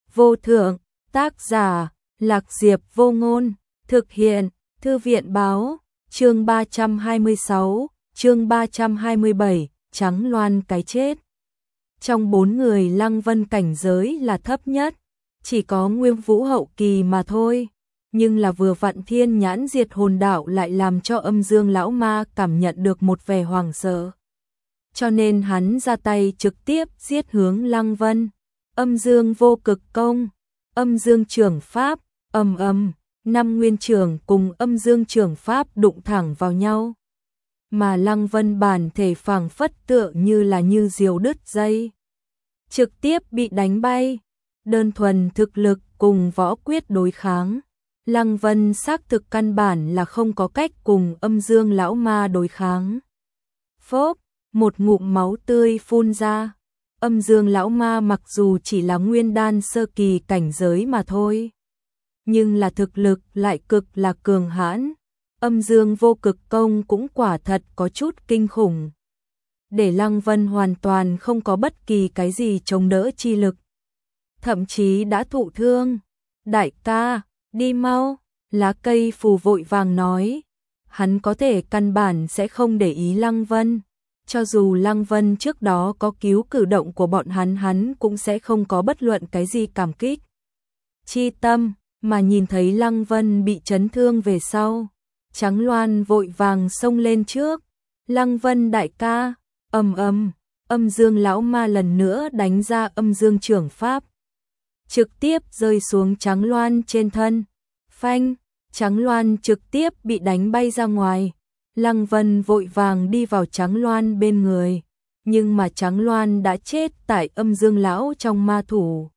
vô thượng, tác giả, Lạc Diệp Vô Ngôn, thực hiện, Thư viện báo, chương 326, chương 327, Trắng Loan cái chết. Trong 4 người Lăng Vân cảnh giới là thấp nhất, chỉ có Nguyên Vũ hậu kỳ mà thôi, nhưng là vừa vặn thiên nhãn diệt hồn đạo lại làm cho Âm Dương lão ma cảm nhận được một vẻ hoảng sợ. Cho nên hắn ra tay trực tiếp giết hướng Lăng Vân. Âm Dương vô cực công, Âm Dương trưởng pháp, ầm ầm, 5 nguyên trưởng cùng Âm Dương trưởng pháp đụng thẳng vào nhau. Mà Lăng Vân bản thể phảng phất tựa như diều đứt dây, trực tiếp bị đánh bay. Đơn thuần thực lực cùng võ quyết đối kháng, Lăng Vân xác thực căn bản là không có cách cùng Âm Dương lão ma đối kháng. Phốc, một ngụm máu tươi phun ra. Âm Dương lão ma mặc dù chỉ là nguyên đan sơ kỳ cảnh giới mà thôi, nhưng là thực lực lại cực là cường hãn. Âm Dương vô cực công cũng quả thật có chút kinh khủng, để Lăng Vân hoàn toàn không có bất kỳ cái gì chống đỡ chi lực, thậm chí đã thụ thương. Đại ca, đi mau, Lá Cây Phù vội vàng nói. Hắn có thể căn bản sẽ không để ý Lăng Vân, cho dù Lăng Vân trước đó có cứu cử động của bọn hắn cũng sẽ không có bất luận cái gì cảm kích chi tâm. Mà nhìn thấy Lăng Vân bị chấn thương về sau, Trắng Loan vội vàng xông lên trước. Lăng Vân đại ca, ầm ầm, Âm Dương lão ma lần nữa đánh ra Âm Dương trưởng pháp, trực tiếp rơi xuống Trắng Loan trên thân. Phanh, Trắng Loan trực tiếp bị đánh bay ra ngoài. Lăng Vân vội vàng đi vào Trắng Loan bên người, nhưng mà Trắng Loan đã chết tại Âm Dương lão trong ma thủ.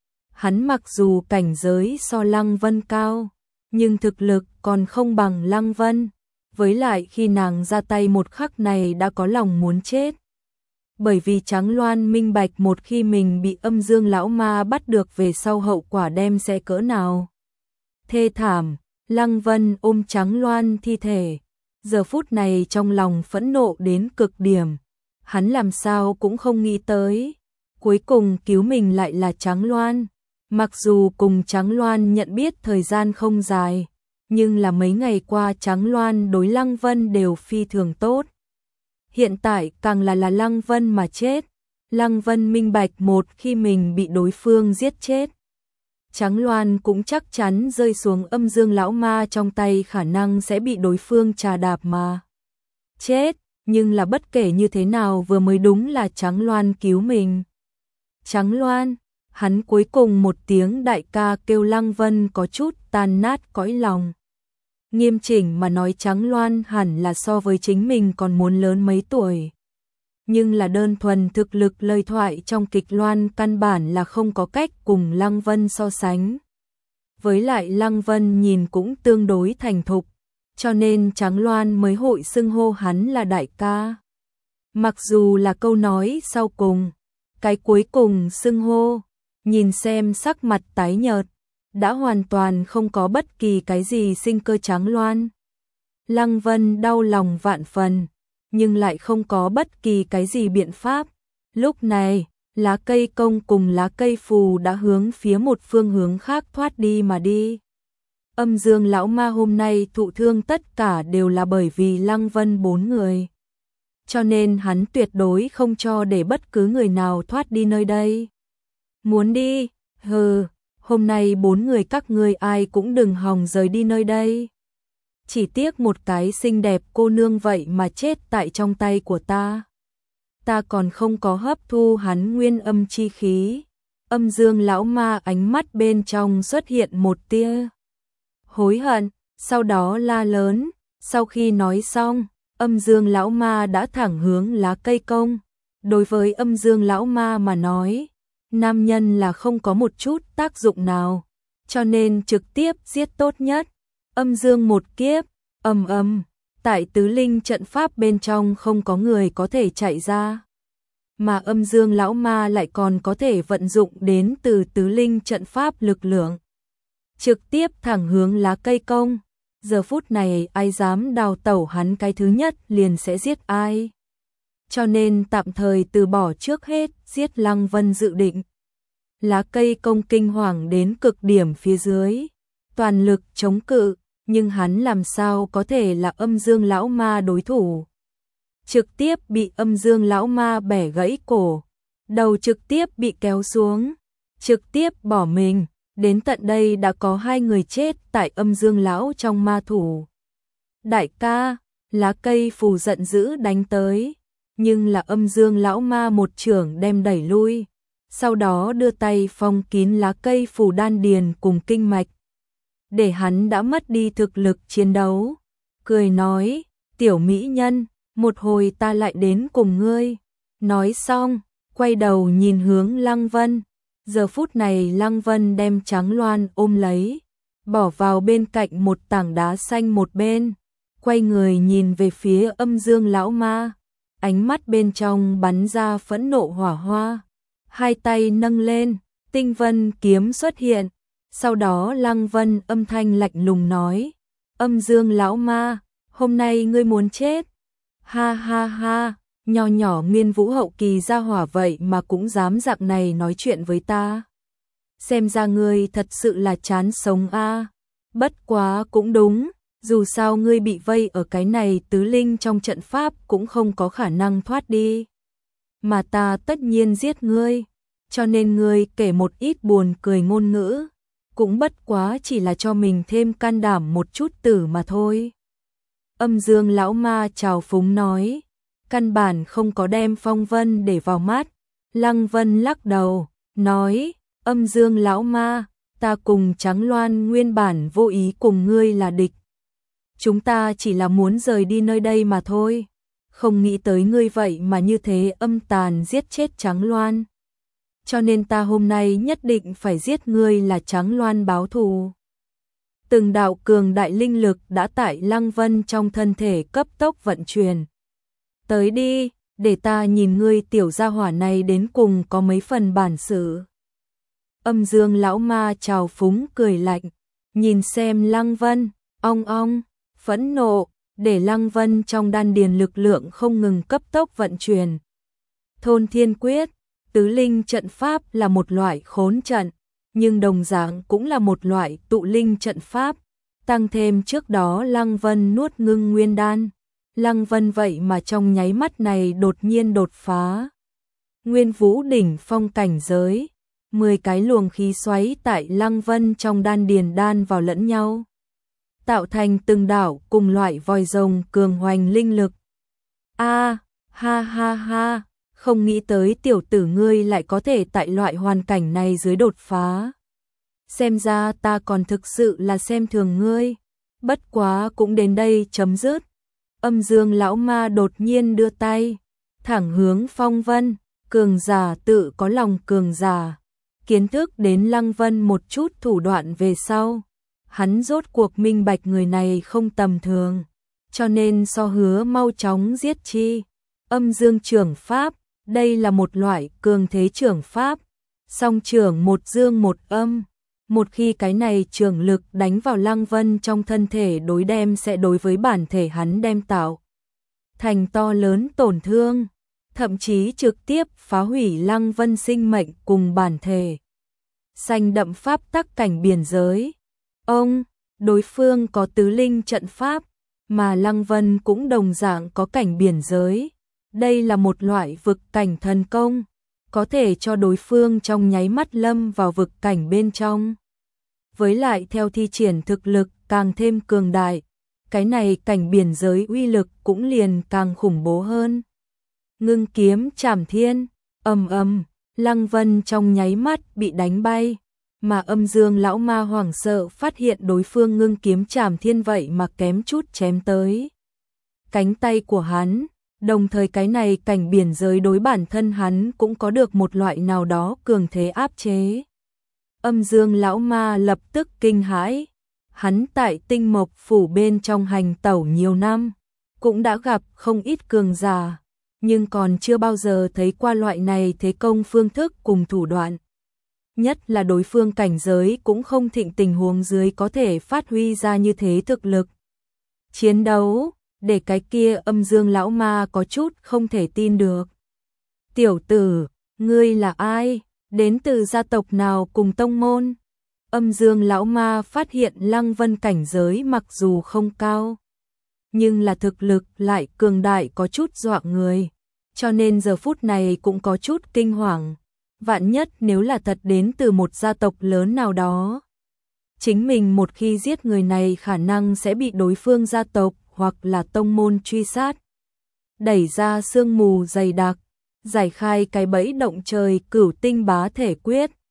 Hắn mặc dù cảnh giới so Lăng Vân cao, nhưng thực lực còn không bằng Lăng Vân, với lại khi nàng ra tay một khắc này đã có lòng muốn chết. Bởi vì Trắng Loan minh bạch một khi mình bị Âm Dương lão ma bắt được về sau hậu quả đem sẽ cỡ nào thê thảm. Lăng Vân ôm Trắng Loan thi thể, giờ phút này trong lòng phẫn nộ đến cực điểm. Hắn làm sao cũng không nghĩ tới, cuối cùng cứu mình lại là Trắng Loan. Mặc dù cùng Trắng Loan nhận biết thời gian không dài, nhưng là mấy ngày qua Trắng Loan đối Lăng Vân đều phi thường tốt. Hiện tại càng là Lăng Vân mà chết. Lăng Vân minh bạch một khi mình bị đối phương giết chết, Trắng Loan cũng chắc chắn rơi xuống Âm Dương lão ma trong tay, khả năng sẽ bị đối phương trà đạp mà chết. Nhưng là bất kể như thế nào vừa mới đúng là Trắng Loan cứu mình. Trắng Loan, hắn cuối cùng một tiếng đại ca kêu Lăng Vân có chút tan nát cõi lòng. Nghiêm chỉnh mà nói Trắng Loan hẳn là so với chính mình còn muốn lớn mấy tuổi. Nhưng là đơn thuần thực lực lời thoại trong kịch Loan căn bản là không có cách cùng Lăng Vân so sánh. Với lại Lăng Vân nhìn cũng tương đối thành thục, cho nên Trắng Loan mới hội xưng hô hắn là đại ca. Mặc dù là câu nói sau cùng, cái cuối cùng xưng hô, nhìn xem sắc mặt tái nhợt, đã hoàn toàn không có bất kỳ cái gì sinh cơ Trắng Loan. Lăng Vân đau lòng vạn phần, nhưng lại không có bất kỳ cái gì biện pháp. Lúc này, Lá Cây công cùng Lá Cây phù đã hướng phía một phương hướng khác thoát đi mà đi. Âm Dương lão ma hôm nay thụ thương tất cả đều là bởi vì Lăng Vân 4 người. Cho nên hắn tuyệt đối không cho để bất cứ người nào thoát đi nơi đây. Muốn đi? Hừ, hôm nay 4 người các ngươi ai cũng đừng hòng rời đi nơi đây. Chỉ tiếc một cái xinh đẹp cô nương vậy mà chết tại trong tay của ta. Ta còn không có hấp thu hắn nguyên âm chi khí. Âm Dương lão ma ánh mắt bên trong xuất hiện một tia hối hận, sau đó la lớn. Sau khi nói xong, Âm Dương lão ma đã thẳng hướng Lá Cây công. Đối với Âm Dương lão ma mà nói, nam nhân là không có một chút tác dụng nào, cho nên trực tiếp giết tốt nhất. Âm Dương một kiếp, ầm ầm, tại tứ linh trận pháp bên trong không có người có thể chạy ra, mà Âm Dương lão ma lại còn có thể vận dụng đến từ tứ linh trận pháp lực lượng, trực tiếp thẳng hướng Lá Cây công. Giờ phút này ai dám đào tẩu hắn cái thứ nhất liền sẽ giết ai. Cho nên tạm thời từ bỏ trước hết giết Lăng Vân dự định. lá cây công kinh hoàng đến cực điểm phía dưới, toàn lực chống cự, nhưng hắn làm sao có thể là Âm Dương lão ma đối thủ. Trực tiếp bị Âm Dương lão ma bẻ gãy cổ, đầu trực tiếp bị kéo xuống, trực tiếp bỏ mình. Đến tận đây đã có 2 người chết tại Âm Dương lão trong ma thủ. Đại ca, lá cây phù giận dữ đánh tới, nhưng là Âm Dương lão ma một chưởng đem đẩy lui, sau đó đưa tay phong kín lá cây phù đan điền cùng kinh mạch, để hắn đã mất đi thực lực chiến đấu. Cười nói, tiểu mỹ nhân, một hồi ta lại đến cùng ngươi. Nói xong, quay đầu nhìn hướng Lăng Vân. Giờ phút này Lăng Vân đem Tráng Loan ôm lấy, bỏ vào bên cạnh một tảng đá xanh một bên, quay người nhìn về phía Âm Dương lão ma, ánh mắt bên trong bắn ra phẫn nộ hỏa hoa, hai tay nâng lên, tinh vân kiếm xuất hiện, sau đó Lăng Vân âm thanh lạnh lùng nói, Âm Dương lão ma, hôm nay ngươi muốn chết. Ha ha ha, nho nhỏ Nguyên Vũ hậu kỳ gia hỏa vậy mà cũng dám dạng này nói chuyện với ta. Xem ra ngươi thật sự là chán sống a. Bất quá cũng đúng, dù sao ngươi bị vây ở cái này tứ linh trong trận pháp cũng không có khả năng thoát đi. Mà ta tất nhiên giết ngươi, cho nên ngươi kể một ít buồn cười ngôn ngữ, cũng bất quá chỉ là cho mình thêm can đảm một chút tử mà thôi. Âm Dương lão ma trào phúng nói, căn bản không có đem Phong Vân để vào mắt. Lăng Vân lắc đầu, nói, Âm Dương lão ma, ta cùng Tráng Loan nguyên bản vô ý cùng ngươi là địch. Chúng ta chỉ là muốn rời đi nơi đây mà thôi, không nghĩ tới ngươi vậy mà như thế âm tàn giết chết Tráng Loan. Cho nên ta hôm nay nhất định phải giết ngươi là Tráng Loan báo thù. Từng đạo cường đại linh lực đã tại Lăng Vân trong thân thể cấp tốc vận chuyển. Tới đi, để ta nhìn ngươi tiểu gia hỏa này đến cùng có mấy phần bản sự. Âm Dương lão ma trào phúng cười lạnh, nhìn xem Lăng Vân, ong, phẫn nộ, để Lăng Vân trong đan điền lực lượng không ngừng cấp tốc vận chuyển. Thôn Thiên Quyết, tứ linh trận pháp là một loại khốn trận, nhưng đồng dạng cũng là một loại tụ linh trận pháp, tăng thêm trước đó Lăng Vân nuốt ngưng nguyên đan. Lăng Vân vậy mà trong nháy mắt này đột nhiên đột phá Nguyên Vũ đỉnh phong cảnh giới, 10 cái luồng khí xoáy tại Lăng Vân trong đan điền đan vào lẫn nhau, tạo thành từng đạo cùng loại vòi rồng cường hoành linh lực. Ha ha, không nghĩ tới tiểu tử ngươi lại có thể tại loại hoàn cảnh này dưới đột phá. Xem ra ta còn thực sự là xem thường ngươi, bất quá cũng đến đây chấm dứt. Âm Dương lão ma đột nhiên đưa tay, thẳng hướng Phong Vân, cường giả tự có lòng cường giả. Kiến thức đến Lăng Vân một chút thủ đoạn về sau, hắn rốt cuộc minh bạch người này không tầm thường, cho nên so hứa mau chóng giết chi. Âm Dương trưởng pháp, đây là một loại cường thế trưởng pháp, song trưởng một dương một âm. Một khi cái này trường lực đánh vào Lăng Vân trong thân thể đối đem sẽ đối với bản thể hắn đem tạo thành to lớn tổn thương, thậm chí trực tiếp phá hủy Lăng Vân sinh mệnh cùng bản thể. Xanh đậm pháp tắc cảnh biển giới. Đối phương có tứ linh trận pháp, mà Lăng Vân cũng đồng dạng có cảnh biển giới. Đây là một loại vực cảnh thần công, có thể cho đối phương trong nháy mắt lâm vào vực cảnh bên trong. Với lại theo thi triển thực lực càng thêm cường đại, cái này cảnh biển giới uy lực cũng liền càng khủng bố hơn. Ngưng kiếm trảm thiên, ầm, Lăng Vân trong nháy mắt bị đánh bay, mà Âm Dương lão ma hoảng sợ phát hiện đối phương ngưng kiếm trảm thiên vậy mà kém chút chém tới cánh tay của hắn. Đồng thời cái này cảnh biển giới đối bản thân hắn cũng có được một loại nào đó cường thế áp chế. Âm Dương lão ma lập tức kinh hãi, hắn tại Tinh Mộc phủ bên trong hành tẩu nhiều năm, cũng đã gặp không ít cường giả, nhưng còn chưa bao giờ thấy qua loại này thế công phương thức cùng thủ đoạn. Nhất là đối phương cảnh giới cũng không thịnh tình huống dưới có thể phát huy ra như thế thực lực chiến đấu, để cái kia Âm Dương lão ma có chút không thể tin được. Tiểu tử, ngươi là ai? Đến từ gia tộc nào cùng tông môn? Âm Dương lão ma phát hiện Lăng Vân cảnh giới mặc dù không cao, nhưng là thực lực lại cường đại có chút dọa người, cho nên giờ phút này cũng có chút kinh hoàng. Vạn nhất nếu là thật đến từ một gia tộc lớn nào đó, chính mình một khi giết người này khả năng sẽ bị đối phương gia tộc hoặc là tông môn truy sát. Đẩy ra sương mù dày đặc, giải khai cái bẫy động trời Cửu Tinh Bá Thể Quyết,